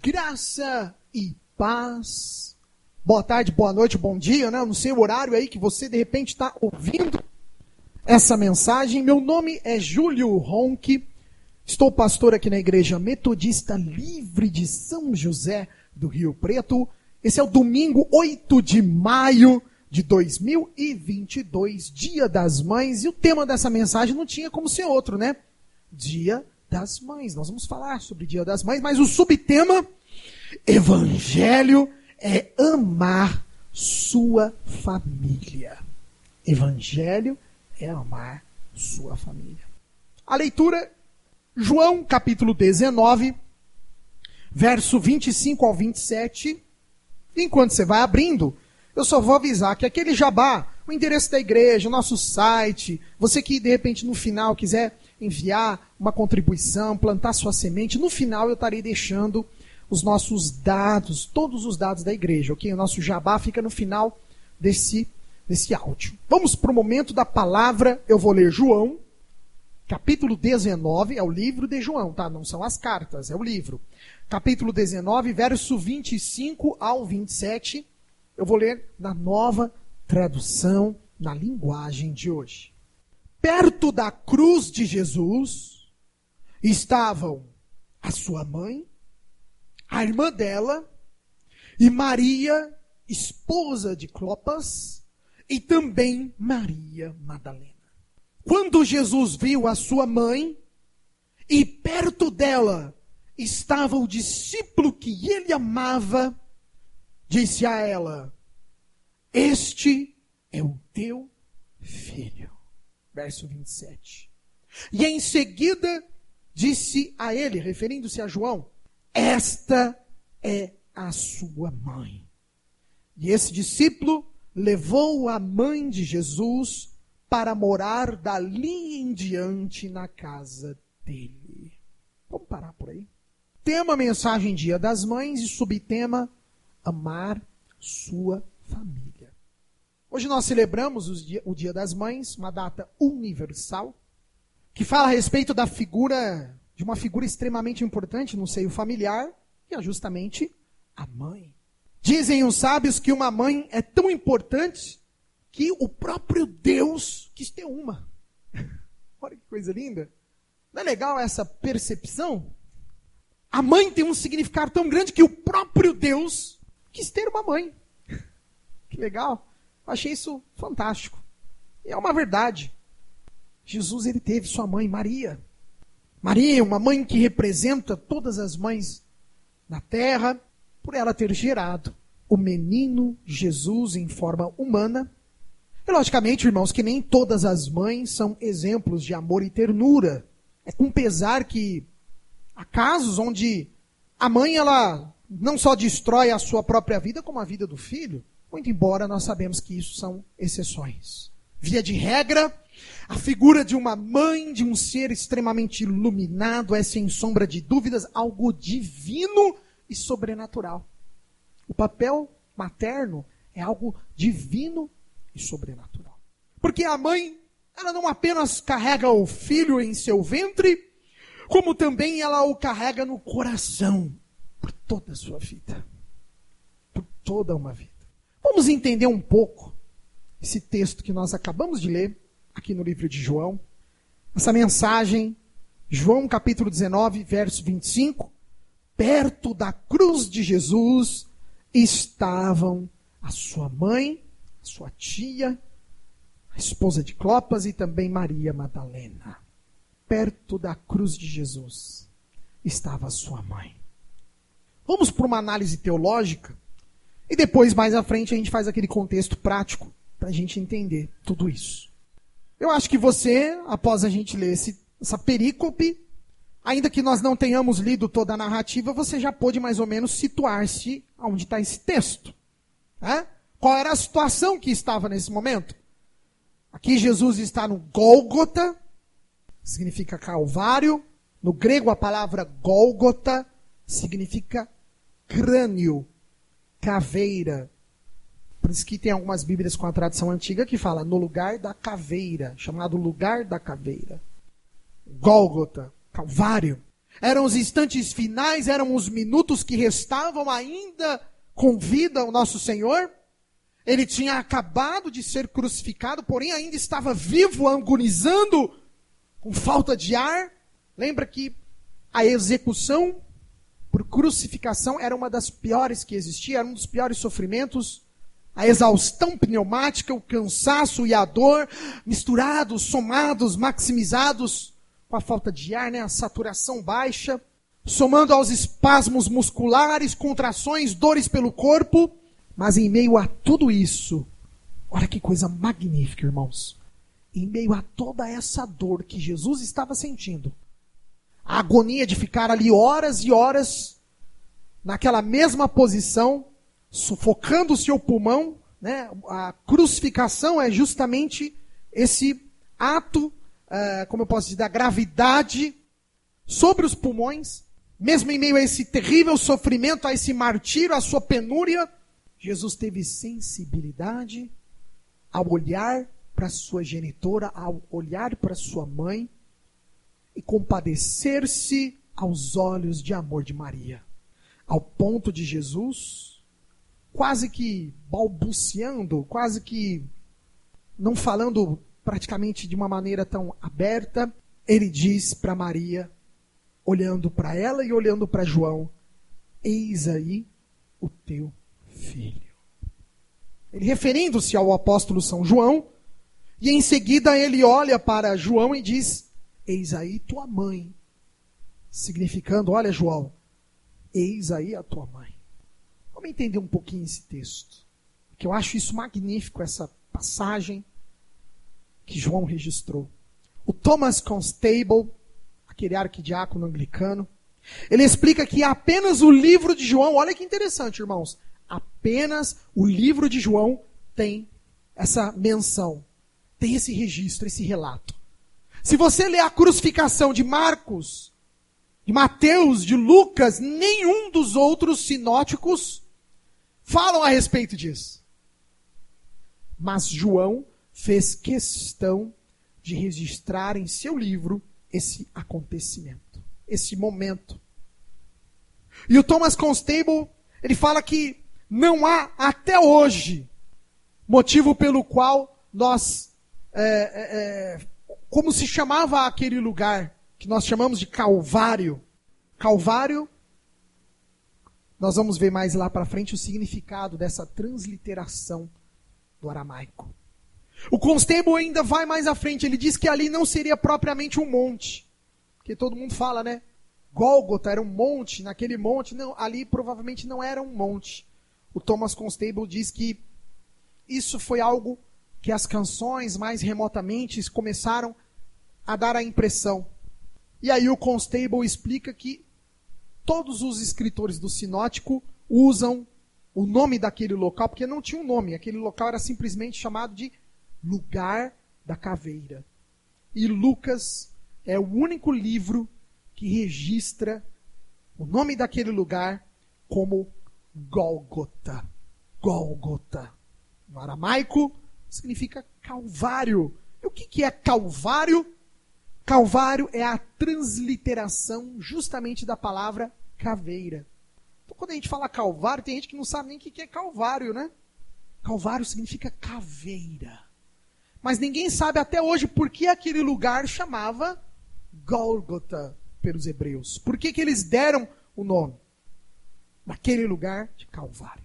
Graça e paz. Boa tarde, boa noite, bom dia, né? Não sei o horário aí que você de repente está ouvindo essa mensagem. Meu nome é Júlio Ronque. Estou pastor aqui na Igreja Metodista Livre de São José do Rio Preto. Esse é o domingo 8 de maio de 2022, Dia das Mães. E o tema dessa mensagem não tinha como ser outro, né? Dia das Mães. Nós vamos falar sobre Dia das Mães, mas o subtema, Evangelho é amar sua família. Evangelho é amar sua família. A leitura, João capítulo 19, verso 25 ao 27. Enquanto você vai abrindo, eu só vou avisar que aquele jabá, o endereço da igreja, o nosso site, você que de repente no final quiser enviar uma contribuição, plantar sua semente, no final eu estarei deixando os nossos dados, todos os dados da igreja, ok? O nosso jabá fica no final desse áudio. Vamos para o momento da palavra. Eu vou ler João, capítulo 19, é o livro de João, tá? Não são as cartas, é o livro. Capítulo 19, verso 25 ao 27. Eu vou ler na nova tradução, na linguagem de hoje. Perto da cruz de Jesus estavam a sua mãe, a irmã dela, e Maria, esposa de Clopas, e também Maria Madalena. Quando Jesus viu a sua mãe, e perto dela estava o discípulo que ele amava, disse a ela: este é o teu filho. Verso 27. E em seguida disse a ele, referindo-se a João: esta é a sua mãe. E esse discípulo levou a mãe de Jesus para morar dali em diante na casa dele. Vamos parar por aí. Tema, mensagem Dia das Mães, e subtema, amar sua família. Hoje nós celebramos o Dia das Mães, uma data universal, que fala a respeito de uma figura extremamente importante no seio familiar, que é justamente a mãe. Dizem os sábios que uma mãe é tão importante que o próprio Deus quis ter uma. Olha que coisa linda. Não é legal essa percepção? A mãe tem um significado tão grande que o próprio Deus quis ter uma mãe. Que legal. Achei isso fantástico. E é uma verdade. Jesus, ele teve sua mãe, Maria. Maria, uma mãe que representa todas as mães na terra, por ela ter gerado o menino Jesus em forma humana. E logicamente, irmãos, que nem todas as mães são exemplos de amor e ternura. É com pesar que há casos onde a mãe, ela não só destrói a sua própria vida, como a vida do filho. Muito embora nós sabemos que isso são exceções. Via de regra, a figura de uma mãe, de um ser extremamente iluminado, é sem sombra de dúvidas algo divino e sobrenatural. O papel materno é algo divino e sobrenatural. Porque a mãe, ela não apenas carrega o filho em seu ventre, como também ela o carrega no coração por toda a sua vida. Por toda uma vida. Vamos entender um pouco esse texto que nós acabamos de ler aqui no livro de João. Essa mensagem, João capítulo 19, verso 25. Perto da cruz de Jesus estavam a sua mãe, a sua tia, a esposa de Clopas e também Maria Madalena. Perto da cruz de Jesus estava a sua mãe. Vamos para uma análise teológica e depois, mais à frente, a gente faz aquele contexto prático para a gente entender tudo isso. Eu acho que você, após a gente ler essa perícope, ainda que nós não tenhamos lido toda a narrativa, você já pôde mais ou menos situar-se onde está esse texto. Né? Qual era a situação que estava nesse momento? Aqui Jesus está no Gólgota, significa Calvário. No grego a palavra Gólgota significa crânio, caveira. Por isso que tem algumas bíblias com a tradução antiga que fala no lugar da caveira, chamado lugar da caveira. Gólgota, Calvário. Eram os instantes finais, eram os minutos que restavam ainda com vida ao nosso Senhor. Ele tinha acabado de ser crucificado, porém ainda estava vivo, agonizando, com falta de ar. Lembra que a execução por crucificação era uma das piores que existia, era um dos piores sofrimentos. A exaustão pneumática, o cansaço e a dor, misturados, somados, maximizados com a falta de ar, a saturação baixa, somando aos espasmos musculares, contrações, dores pelo corpo. Mas em meio a tudo isso, olha que coisa magnífica, irmãos. Em meio a toda essa dor que Jesus estava sentindo, a agonia de ficar ali horas e horas, naquela mesma posição, sufocando o seu pulmão, A crucificação é justamente esse ato, como eu posso dizer, da gravidade sobre os pulmões. Mesmo em meio a esse terrível sofrimento, a esse martírio, a sua penúria, Jesus teve sensibilidade ao olhar para sua genitora, ao olhar para sua mãe e compadecer-se aos olhos de amor de Maria. Ao ponto de Jesus, quase que balbuciando, quase que não falando praticamente de uma maneira tão aberta, ele diz para Maria, olhando para ela e olhando para João, eis aí o teu filho. Ele referindo-se ao apóstolo São João, e em seguida ele olha para João e diz, eis aí tua mãe. Significando, olha João, eis aí a tua mãe. Vamos entender um pouquinho esse texto, que eu acho isso magnífico, essa passagem que João registrou. O Thomas Constable, aquele arquidiácono anglicano, ele explica que apenas o livro de João, olha que interessante, irmãos, apenas o livro de João tem essa menção, tem esse registro, esse relato. Se você ler a crucificação de Marcos, de Mateus, de Lucas, nenhum dos outros sinóticos falam a respeito disso. Mas João fez questão de registrar em seu livro esse acontecimento, esse momento. E o Thomas Constable, ele fala que não há até hoje motivo pelo qual nós, como se chamava aquele lugar que nós chamamos de Calvário. Calvário, nós vamos ver mais lá para frente o significado dessa transliteração do aramaico. O Constable ainda vai mais à frente, ele diz que ali não seria propriamente um monte, porque todo mundo fala, Gólgota era um monte, naquele monte, não, ali provavelmente não era um monte. O Thomas Constable diz que isso foi algo que as canções mais remotamente começaram a dar a impressão. E aí o Constable explica que todos os escritores do Sinótico usam o nome daquele local, porque não tinha um nome, aquele local era simplesmente chamado de Lugar da Caveira. E Lucas é o único livro que registra o nome daquele lugar como Gólgota. Gólgota. No aramaico significa Calvário. E o que é Calvário? Calvário é a transliteração justamente da palavra caveira. Então quando a gente fala Calvário, tem gente que não sabe nem o que é Calvário, Calvário significa caveira. Mas ninguém sabe até hoje por que aquele lugar chamava Gólgota pelos hebreus. Por que eles deram o nome naquele lugar de Calvário?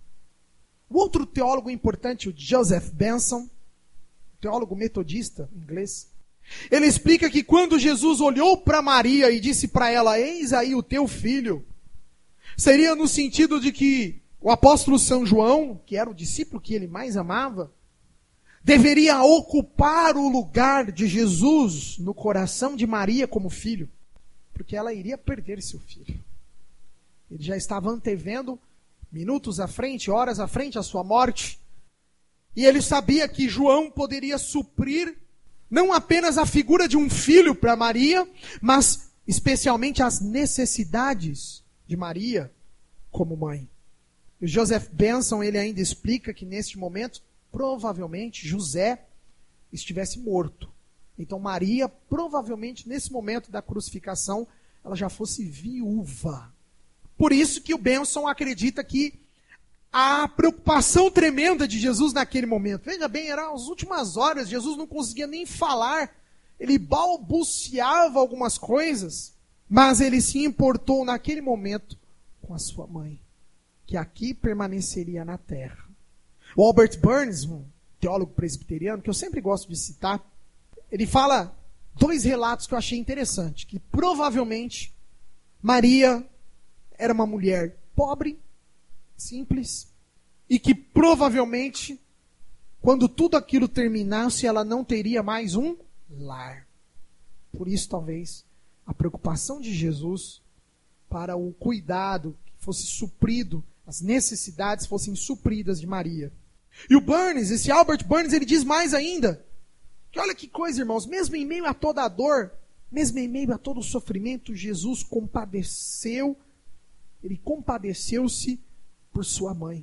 O outro teólogo importante, o Joseph Benson, teólogo metodista inglês, ele explica que quando Jesus olhou para Maria e disse para ela, eis aí o teu filho, seria no sentido de que o apóstolo São João, que era o discípulo que ele mais amava, deveria ocupar o lugar de Jesus no coração de Maria como filho, porque ela iria perder seu filho. Ele já estava antevendo, minutos à frente, horas à frente, a sua morte. E ele sabia que João poderia suprir não apenas a figura de um filho para Maria, mas especialmente as necessidades de Maria como mãe. E o Joseph Benson, ele ainda explica que neste momento, provavelmente José estivesse morto. Então Maria, provavelmente nesse momento da crucificação, ela já fosse viúva. Por isso que o Benson acredita que a preocupação tremenda de Jesus naquele momento, veja bem, eram as últimas horas, Jesus não conseguia nem falar, ele balbuciava algumas coisas, mas ele se importou naquele momento com a sua mãe, que aqui permaneceria na terra. O Albert Burns, um teólogo presbiteriano, que eu sempre gosto de citar, ele fala 2 relatos que eu achei interessantes, que provavelmente Maria era uma mulher pobre, simples, e que provavelmente, quando tudo aquilo terminasse, ela não teria mais um lar. Por isso, talvez, a preocupação de Jesus para o cuidado que fosse suprido, as necessidades fossem supridas de Maria. E o Burns, esse Albert Burns, ele diz mais ainda, que olha que coisa, irmãos, mesmo em meio a toda a dor, mesmo em meio a todo o sofrimento, Jesus compadeceu, ele compadeceu-se por sua mãe,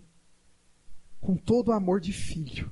com todo o amor de filho.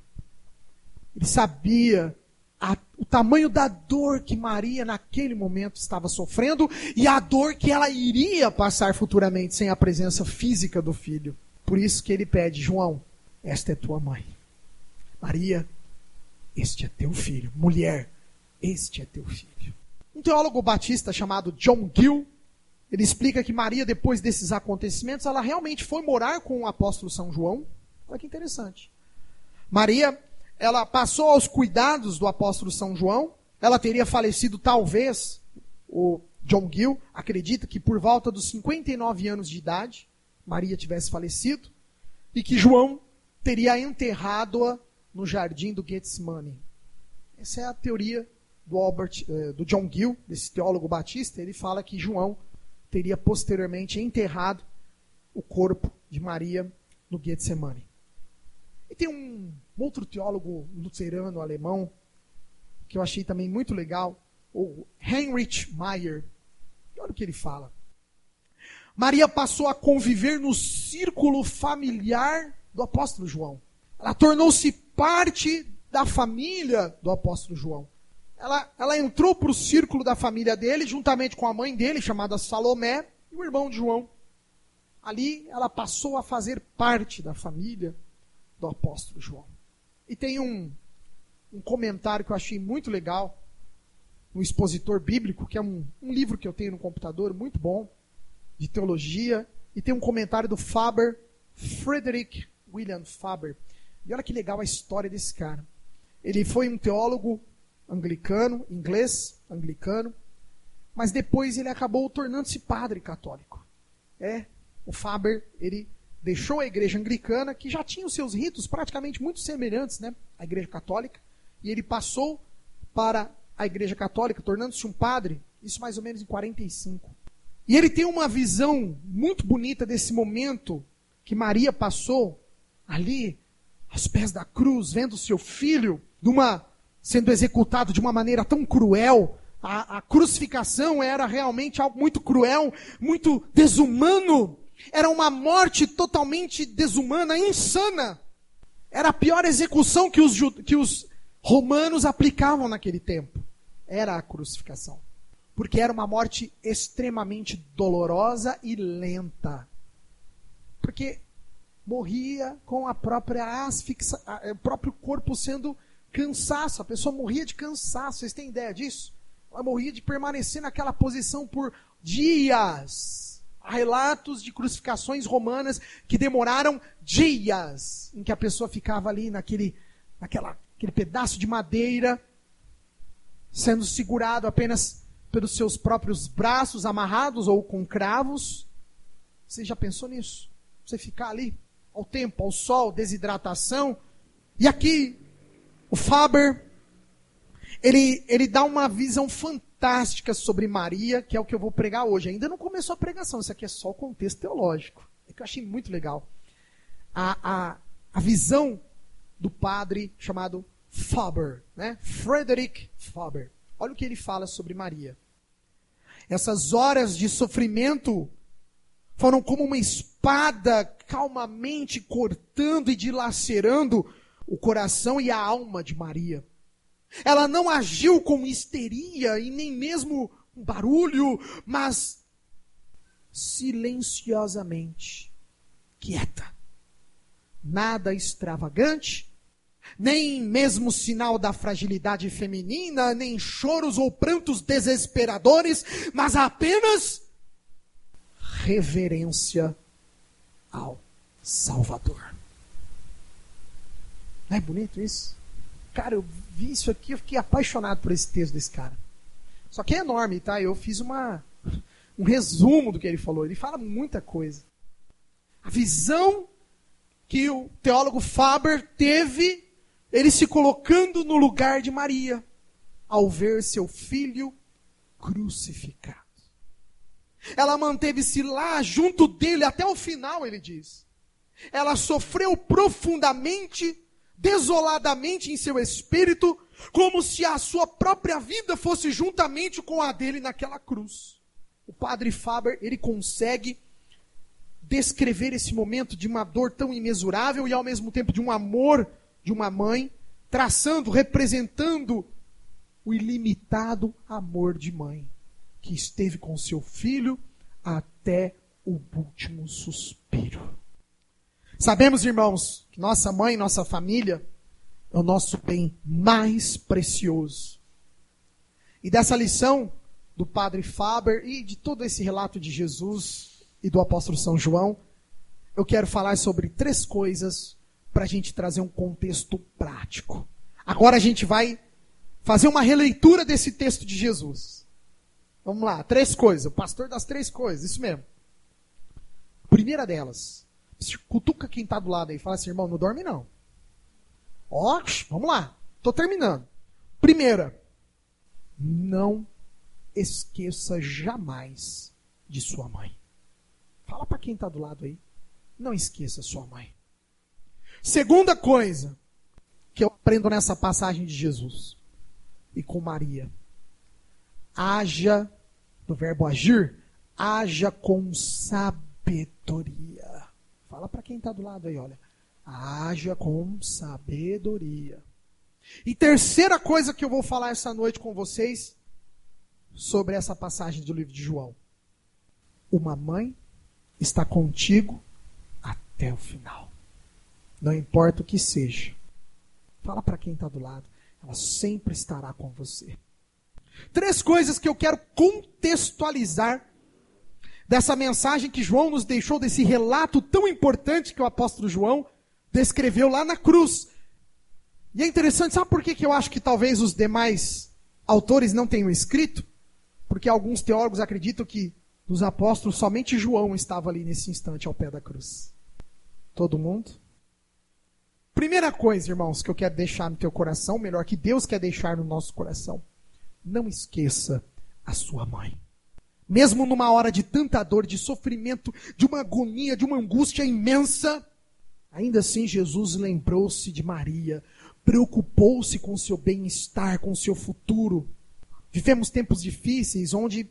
Ele sabia o tamanho da dor que Maria naquele momento estava sofrendo e a dor que ela iria passar futuramente sem a presença física do filho. Por isso que ele pede, João, esta é tua mãe. Maria, este é teu filho. Mulher, este é teu filho. Um teólogo batista chamado John Gill, ele explica que Maria, depois desses acontecimentos, ela realmente foi morar com o apóstolo São João. Olha que interessante. Maria, ela passou aos cuidados do apóstolo São João. Ela teria falecido, talvez, o John Gill acredita que por volta dos 59 anos de idade, Maria tivesse falecido, e que João teria enterrado-a no jardim do Getsemane. Essa é a teoria do John Gill, desse teólogo batista. Ele fala que João teria posteriormente enterrado o corpo de Maria no Getsemane. E tem um outro teólogo luterano alemão, que eu achei também muito legal, o Heinrich Meyer. Olha o que ele fala. Maria passou a conviver no círculo familiar do apóstolo João. Ela tornou-se parte da família do apóstolo João. Ela entrou para o círculo da família dele, juntamente com a mãe dele, chamada Salomé, e o irmão de João. Ali ela passou a fazer parte da família do apóstolo João. E tem um comentário que eu achei muito legal, um expositor bíblico, que é um livro que eu tenho no computador, muito bom, de teologia, e tem um comentário do Faber, Frederick William Faber. E olha que legal a história desse cara. Ele foi um teólogo anglicano, inglês, anglicano, mas depois ele acabou tornando-se padre católico. O Faber, ele deixou a igreja anglicana, que já tinha os seus ritos praticamente muito semelhantes, né, à igreja católica, e ele passou para a igreja católica, tornando-se um padre, isso mais ou menos em 45. E ele tem uma visão muito bonita desse momento que Maria passou ali, aos pés da cruz, vendo seu filho sendo executado de uma maneira tão cruel. A crucificação era realmente algo muito cruel, muito desumano. Era uma morte totalmente desumana, insana. Era a pior execução que os romanos aplicavam naquele tempo. Era a crucificação. Porque era uma morte extremamente dolorosa e lenta. Porque morria com a própria asfixia, o próprio corpo sendo cansaço. A pessoa morria de cansaço. Vocês têm ideia disso? Ela morria de permanecer naquela posição por dias. Há relatos de crucificações romanas que demoraram dias, em que a pessoa ficava ali naquele pedaço de madeira, sendo segurado apenas pelos seus próprios braços, amarrados ou com cravos. Você já pensou nisso? Você ficar ali, ao tempo, ao sol, desidratação. E aqui, o Faber, ele dá uma visão fantástica sobre Maria, que é o que eu vou pregar hoje. Ainda não começou a pregação, isso aqui é só o contexto teológico. É que eu achei muito legal. A visão do padre chamado Faber, né? Frederick Faber. Olha o que ele fala sobre Maria. Essas horas de sofrimento foram como uma espada calmamente cortando e dilacerando o coração e a alma de Maria. Ela não agiu com histeria e nem mesmo um barulho, mas silenciosamente, quieta. Nada extravagante, nem mesmo sinal da fragilidade feminina, nem choros ou prantos desesperadores, mas apenas reverência ao Salvador. Não é bonito isso? Cara, eu vi isso aqui, eu fiquei apaixonado por esse texto desse cara. Só que é enorme, tá? Eu fiz um resumo do que ele falou. Ele fala muita coisa. A visão que o teólogo Faber teve, ele se colocando no lugar de Maria, ao ver seu filho crucificado. Ela manteve-se lá junto dele até o final, ele diz. Ela sofreu profundamente, desoladamente em seu espírito, como se a sua própria vida fosse juntamente com a dele naquela cruz. O padre Faber, ele consegue descrever esse momento de uma dor tão imensurável e ao mesmo tempo de um amor de uma mãe, traçando, representando o ilimitado amor de mãe, que esteve com seu filho até o último suspiro. Sabemos, irmãos, que nossa mãe, nossa família, é o nosso bem mais precioso. E dessa lição do padre Faber e de todo esse relato de Jesus e do apóstolo São João, eu quero falar sobre 3 coisas para a gente trazer um contexto prático. Agora a gente vai fazer uma releitura desse texto de Jesus. Vamos lá, 3 coisas. O pastor das 3 coisas, isso mesmo. Primeira delas, cutuca quem está do lado aí, fala assim, irmão, não dorme não. Ó, vamos lá, estou terminando. Primeira, não esqueça jamais de sua mãe. Fala para quem está do lado aí, não esqueça sua mãe. Segunda coisa que eu aprendo nessa passagem de Jesus e com Maria. Haja, do verbo agir, haja com sabedoria. Fala para quem está do lado aí, olha. Haja com sabedoria. E terceira coisa que eu vou falar essa noite com vocês sobre essa passagem do livro de João. Uma mãe está contigo até o final. Não importa o que seja. Fala para quem está do lado. Ela sempre estará com você. 3 coisas que eu quero contextualizar dessa mensagem que João nos deixou, desse relato tão importante que o apóstolo João descreveu lá na cruz. E é interessante, sabe por que eu acho que talvez os demais autores não tenham escrito? Porque alguns teólogos acreditam que dos apóstolos somente João estava ali nesse instante ao pé da cruz. Todo mundo? Primeira coisa, irmãos, que eu quero deixar no teu coração, melhor que Deus quer deixar no nosso coração. Não esqueça a sua mãe. Mesmo numa hora de tanta dor, de sofrimento, de uma agonia, de uma angústia imensa, ainda assim Jesus lembrou-se de Maria, preocupou-se com o seu bem-estar, com o seu futuro. Vivemos tempos difíceis, onde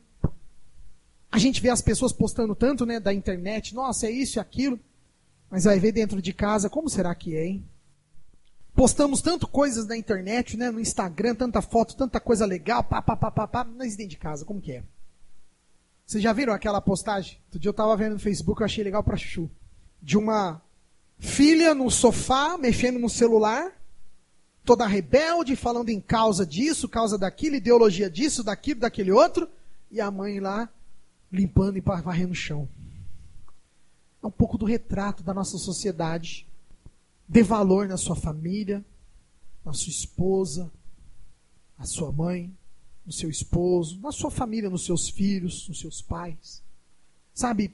a gente vê as pessoas postando tanto, né, da internet, nossa, é isso e aquilo, mas vai ver dentro de casa, como será que é, hein? Postamos tanto coisas na internet, né, no Instagram, tanta foto, tanta coisa legal, mas dentro de casa, como que é? Vocês já viram aquela postagem? Outro dia eu estava vendo no Facebook, eu achei legal pra chuchu. De uma filha no sofá, mexendo no celular, toda rebelde, falando em causa disso, causa daquilo, ideologia disso, daquilo, daquele outro, e a mãe lá, limpando e varrendo o chão. É um pouco do retrato da nossa sociedade. Dê valor na sua família, na sua esposa, na sua mãe, no seu esposo, na sua família, nos seus filhos, nos seus pais. Sabe,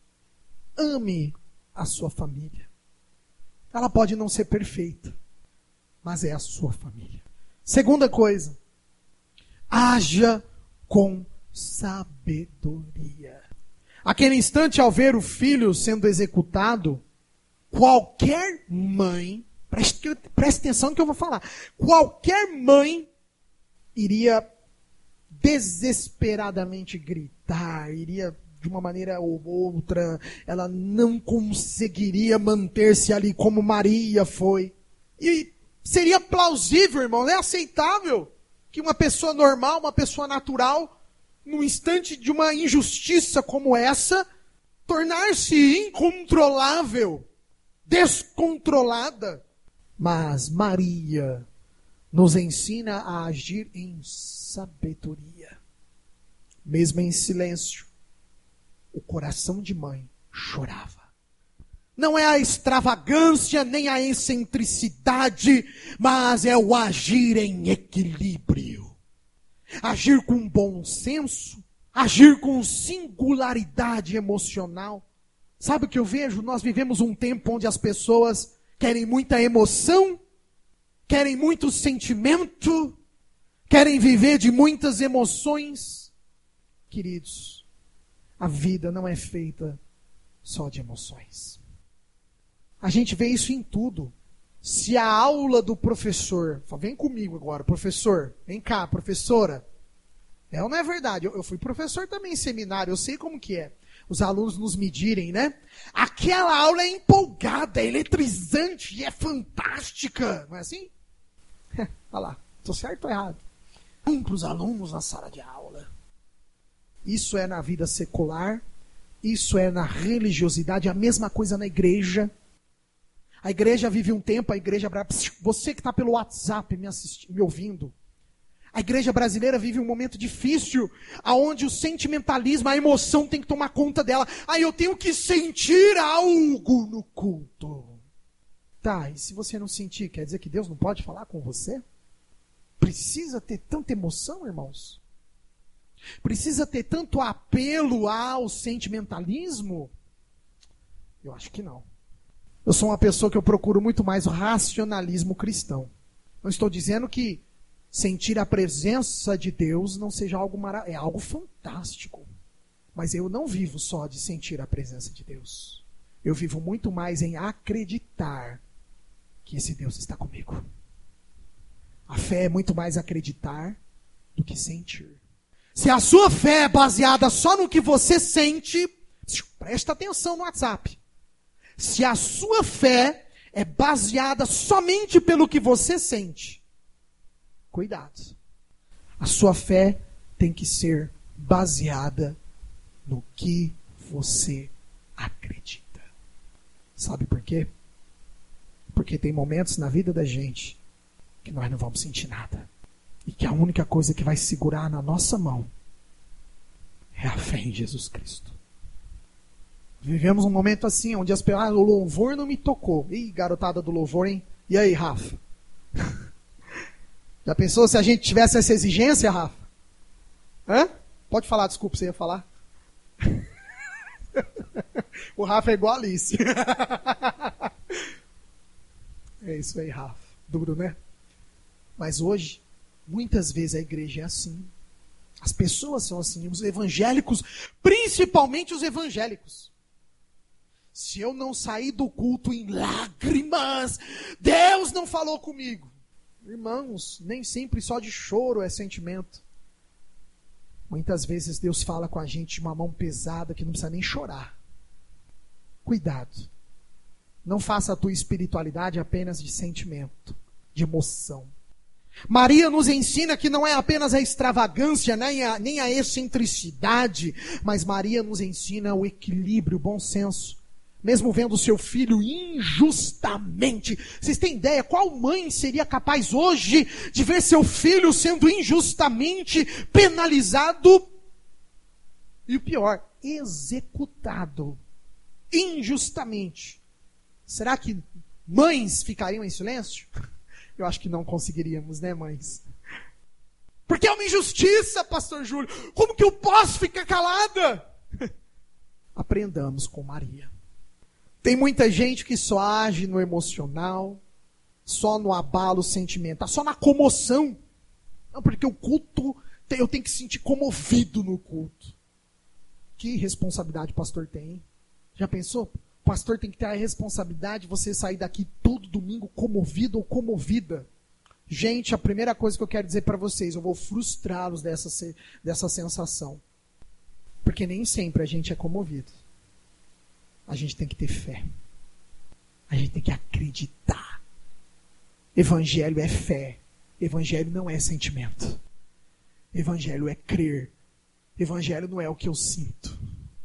ame a sua família. Ela pode não ser perfeita, mas é a sua família. Segunda coisa, haja com sabedoria. Aquele instante, ao ver o filho sendo executado, qualquer mãe, preste atenção no que eu vou falar, qualquer mãe iria desesperadamente gritar, iria de uma maneira ou outra, ela não conseguiria manter-se ali como Maria foi. E seria plausível, irmão, é aceitável que uma pessoa normal, uma pessoa natural, num instante de uma injustiça como essa, tornar-se incontrolável, descontrolada. Mas Maria nos ensina a agir em sabedoria. Mesmo em silêncio, o coração de mãe chorava. Não é a extravagância nem a excentricidade, mas é o agir em equilíbrio. Agir com bom senso, agir com singularidade emocional. Sabe o que eu vejo? Nós vivemos um tempo onde as pessoas querem muita emoção, querem muito sentimento, querem viver de muitas emoções. Queridos, a vida não é feita só de emoções. A gente vê isso em tudo. Se a aula do professor, vem comigo agora, professor, vem cá, professora. Não é verdade, eu fui professor também em seminário, eu sei como que é. Os alunos nos medirem, né? Aquela aula é empolgada, é eletrizante, é fantástica. Não é assim? Olha lá, estou certo ou errado? Para os alunos na sala de aula. Isso é na vida secular, isso é na religiosidade, a mesma coisa na igreja. A igreja vive um tempo, você que está pelo WhatsApp me ouvindo, a igreja brasileira vive um momento difícil, onde o sentimentalismo, a emoção tem que tomar conta dela. Eu tenho que sentir algo no culto. Tá, e se você não sentir, quer dizer que Deus não pode falar com você? Precisa ter tanta emoção, irmãos? Precisa ter tanto apelo ao sentimentalismo? Eu acho que não. Eu sou uma pessoa que eu procuro muito mais o racionalismo cristão. Não estou dizendo que sentir a presença de Deus não seja algo maravilhoso. É algo fantástico. Mas eu não vivo só de sentir a presença de Deus. Eu vivo muito mais em acreditar que esse Deus está comigo. A fé é muito mais acreditar do que sentir. Se a sua fé é baseada só no que você sente, presta atenção no WhatsApp. Se a sua fé é baseada somente pelo que você sente, cuidado. A sua fé tem que ser baseada no que você acredita. Sabe por quê? Porque tem momentos na vida da gente que nós não vamos sentir nada. E que a única coisa que vai segurar na nossa mão é a fé em Jesus Cristo. Vivemos um momento assim, onde as pessoas, o louvor não me tocou. Ih, garotada do louvor, hein? E aí, Rafa? Já pensou se a gente tivesse essa exigência, Rafa? Hã? Pode falar, desculpa, você ia falar? O Rafa é igual a Alice. É isso aí, Rafa. Duro, né? Mas hoje, muitas vezes a igreja é assim. As pessoas são assim, os evangélicos, principalmente os evangélicos. Se eu não sair do culto em lágrimas, Deus não falou comigo. Irmãos, nem sempre só de choro é sentimento. Muitas vezes Deus fala com a gente de uma mão pesada que não precisa nem chorar. Cuidado. Não faça a tua espiritualidade apenas de sentimento, de emoção. Maria nos ensina que não é apenas a extravagância, nem a excentricidade, mas Maria nos ensina o equilíbrio, o bom senso. Mesmo vendo o seu filho injustamente. Vocês têm ideia qual mãe seria capaz hoje de ver seu filho sendo injustamente penalizado? E o pior, executado injustamente. Será que mães ficariam em silêncio? Eu acho que não conseguiríamos, né, mães? Porque é uma injustiça, pastor Júlio. Como que eu posso ficar calada? Aprendamos com Maria. Tem muita gente que só age no emocional, só no abalo sentimental, só na comoção. Não, porque o culto, eu tenho que sentir comovido no culto. Que responsabilidade o pastor tem, hein? Já pensou? O pastor tem que ter a responsabilidade de você sair daqui todo domingo comovido ou comovida. Gente, a primeira coisa que eu quero dizer para vocês, eu vou frustrá-los dessa sensação. Porque nem sempre a gente é comovido. A gente tem que ter fé. A gente tem que acreditar. Evangelho é fé. Evangelho não é sentimento. Evangelho é crer. Evangelho não é o que eu sinto.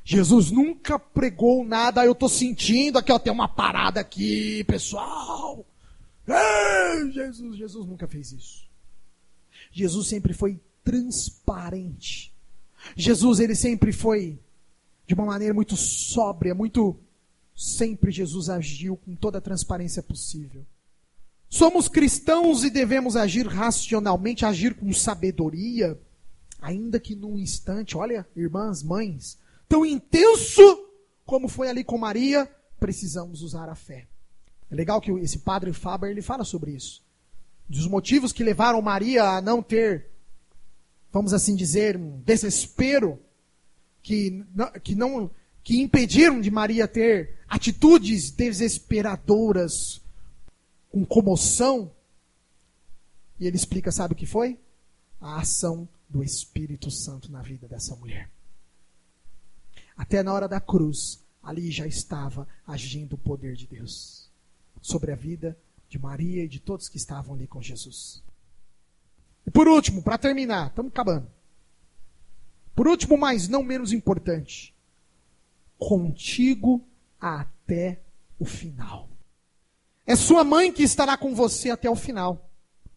Jesus nunca pregou nada, eu estou sentindo aqui, ó, tem uma parada aqui, pessoal. Ei, Jesus nunca fez isso. Jesus sempre foi transparente. Jesus, ele sempre foi de uma maneira muito sóbria, sempre Jesus agiu com toda a transparência possível. Somos cristãos e devemos agir racionalmente, agir com sabedoria, ainda que num instante, olha, irmãs, mães, tão intenso como foi ali com Maria, precisamos usar a fé. É legal que esse padre Faber, ele fala sobre isso. Dos motivos que levaram Maria a não ter, vamos assim dizer, um desespero, que impediram de Maria ter atitudes desesperadoras, com comoção. E ele explica, sabe o que foi? A ação do Espírito Santo na vida dessa mulher. Até na hora da cruz, ali já estava agindo o poder de Deus sobre a vida de Maria e de todos que estavam ali com Jesus. E por último, para terminar, estamos acabando. Por último, mas não menos importante, contigo até o final. É sua mãe que estará com você até o final.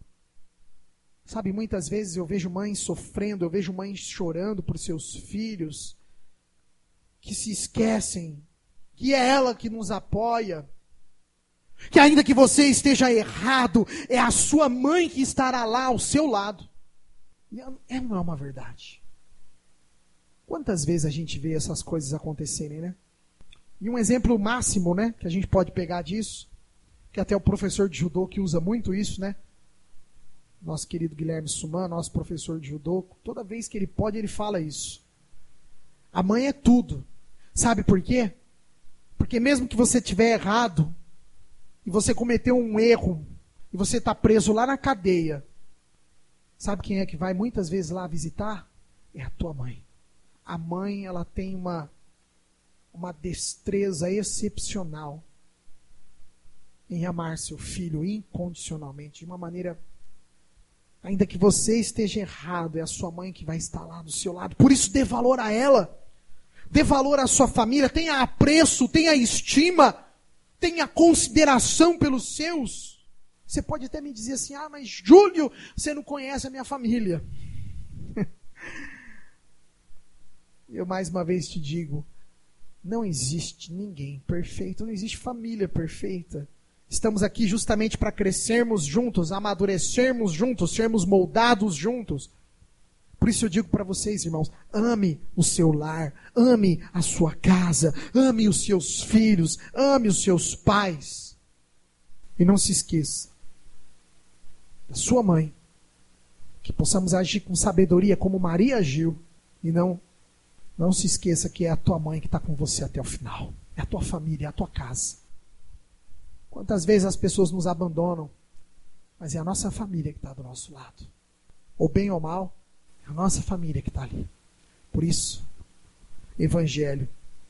Sabe, muitas vezes eu vejo mães sofrendo, eu vejo mães chorando por seus filhos, que se esquecem que é ela que nos apoia, que ainda que você esteja errado, é a sua mãe que estará lá ao seu lado. E não é uma verdade. Quantas vezes a gente vê essas coisas acontecerem, né? E um exemplo máximo, né, que a gente pode pegar disso, que até o professor de judô que usa muito isso, né? Nosso querido Guilherme Suman, nosso professor de judô, toda vez que ele pode, ele fala isso. A mãe é tudo. Sabe por quê? Porque mesmo que você estiver errado, e você cometeu um erro, e você está preso lá na cadeia, sabe quem é que vai muitas vezes lá visitar? É a tua mãe. A mãe, ela tem uma destreza excepcional em amar seu filho incondicionalmente, de uma maneira, ainda que você esteja errado, é a sua mãe que vai estar lá do seu lado. Por isso, dê valor a ela, dê valor à sua família, tenha apreço, tenha estima, tenha consideração pelos seus. Você pode até me dizer assim, mas Júlio, você não conhece a minha família. Eu mais uma vez te digo, não existe ninguém perfeito, não existe família perfeita. Estamos aqui justamente para crescermos juntos, amadurecermos juntos, sermos moldados juntos. Por isso eu digo para vocês, irmãos, ame o seu lar, ame a sua casa, ame os seus filhos, ame os seus pais. E não se esqueça da sua mãe, que possamos agir com sabedoria como Maria agiu, e não se esqueça que é a tua mãe que está com você até o final. É a tua família, é a tua casa. Quantas vezes as pessoas nos abandonam, mas é a nossa família que está do nosso lado. Ou bem ou mal, é a nossa família que está ali. Por isso, evangelho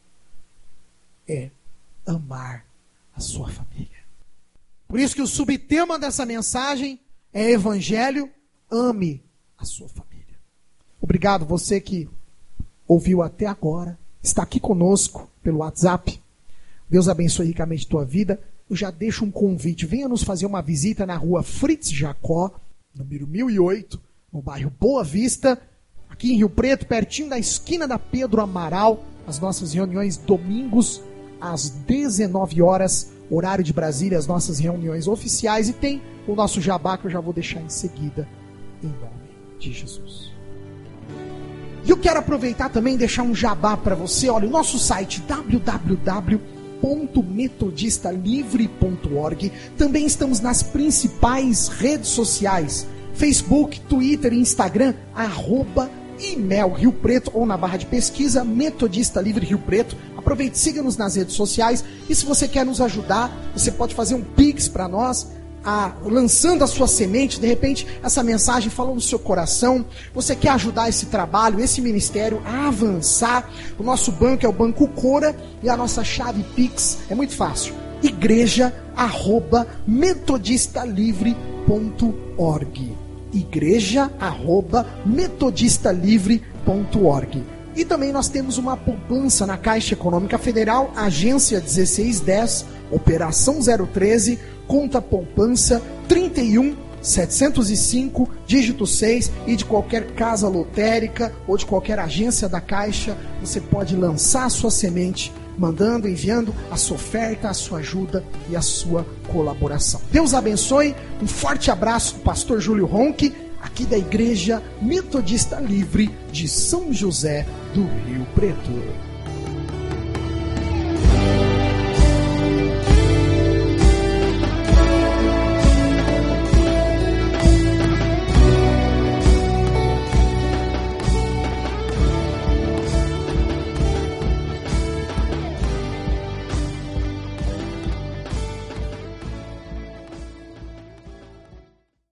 é amar a sua família. Por isso que o subtema dessa mensagem é evangelho, ame a sua família. Obrigado você que ouviu até agora, está aqui conosco pelo WhatsApp. Deus abençoe ricamente tua vida. Eu já deixo um convite. Venha nos fazer uma visita na rua Fritz Jacó, número 1008, no bairro Boa Vista, aqui em Rio Preto, pertinho da esquina da Pedro Amaral. As nossas reuniões domingos às 19 horas, horário de Brasília, as nossas reuniões oficiais. E tem o nosso jabá que eu já vou deixar em seguida, em nome de Jesus. E eu quero aproveitar também e deixar um jabá para você. Olha, o nosso site www.metodistalivre.org. Também estamos nas principais redes sociais: Facebook, Twitter e Instagram, @IMEL Rio Preto, ou na barra de pesquisa Metodista Livre Rio Preto. Aproveite, siga-nos nas redes sociais. E se você quer nos ajudar, você pode fazer um Pix para nós, lançando a sua semente. De repente essa mensagem falou no seu coração, você quer ajudar esse trabalho, esse ministério a avançar. O nosso banco é o Banco Cora, e a nossa chave Pix é muito fácil: igreja@metodistalivre.org. igreja@metodistalivre.org. E também nós temos uma poupança na Caixa Econômica Federal, agência 1610, operação 013, conta poupança 31.705, dígito 6, e de qualquer casa lotérica ou de qualquer agência da Caixa, você pode lançar a sua semente, mandando, enviando a sua oferta, a sua ajuda e a sua colaboração. Deus abençoe, um forte abraço do pastor Júlio Ronchi, aqui da Igreja Metodista Livre de São José do Rio Preto.